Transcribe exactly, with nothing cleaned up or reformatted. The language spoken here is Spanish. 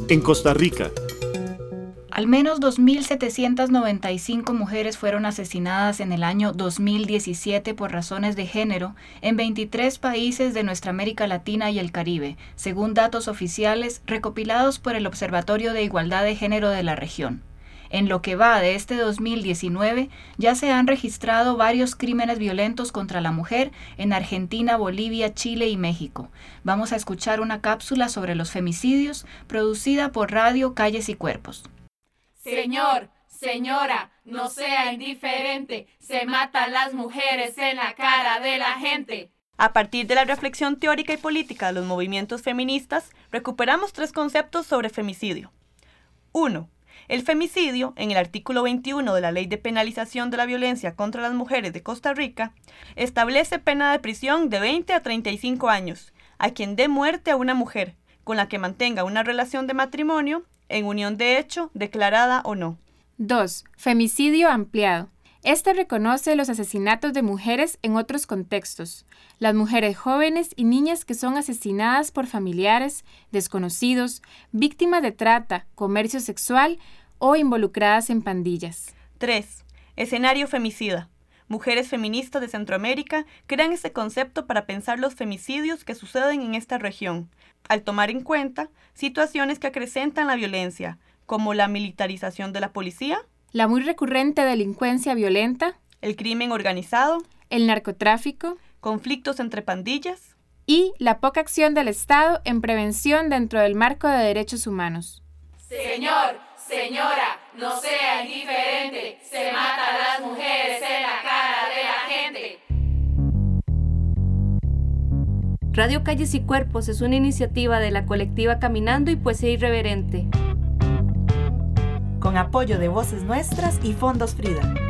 En Costa Rica, al menos dos mil setecientas noventa y cinco mujeres fueron asesinadas en el año dos mil diecisiete por razones de género en veintitrés países de nuestra América Latina y el Caribe, según datos oficiales recopilados por el Observatorio de Igualdad de Género de la región. En lo que va de este dos mil diecinueve, ya se han registrado varios crímenes violentos contra la mujer en Argentina, Bolivia, Chile y México. Vamos a escuchar una cápsula sobre los femicidios producida por Radio Calles y Cuerpos. Señor, señora, no sea indiferente, se matan las mujeres en la cara de la gente. A partir de la reflexión teórica y política de los movimientos feministas, recuperamos tres conceptos sobre femicidio. uno. El femicidio, en el artículo veintiuno de la Ley de Penalización de la Violencia contra las Mujeres de Costa Rica, establece pena de prisión de veinte a treinta y cinco años a quien dé muerte a una mujer con la que mantenga una relación de matrimonio, en unión de hecho, declarada o no. dos. Femicidio ampliado. Este reconoce los asesinatos de mujeres en otros contextos. Las mujeres jóvenes y niñas que son asesinadas por familiares, desconocidos, víctimas de trata, comercio sexual o involucradas en pandillas. tres. Escenario femicida. Mujeres feministas de Centroamérica crean este concepto para pensar los femicidios que suceden en esta región, al tomar en cuenta situaciones que acrecentan la violencia, como la militarización de la policía, la muy recurrente delincuencia violenta, el crimen organizado, el narcotráfico, conflictos entre pandillas y la poca acción del Estado en prevención dentro del marco de derechos humanos. Señor, señora, no sea indiferente, se matan las mujeres en la cara de la gente. Radio Calles y Cuerpos es una iniciativa de la colectiva Caminando y Poesía Irreverente, con apoyo de Voces Nuestras y Fondos Frida.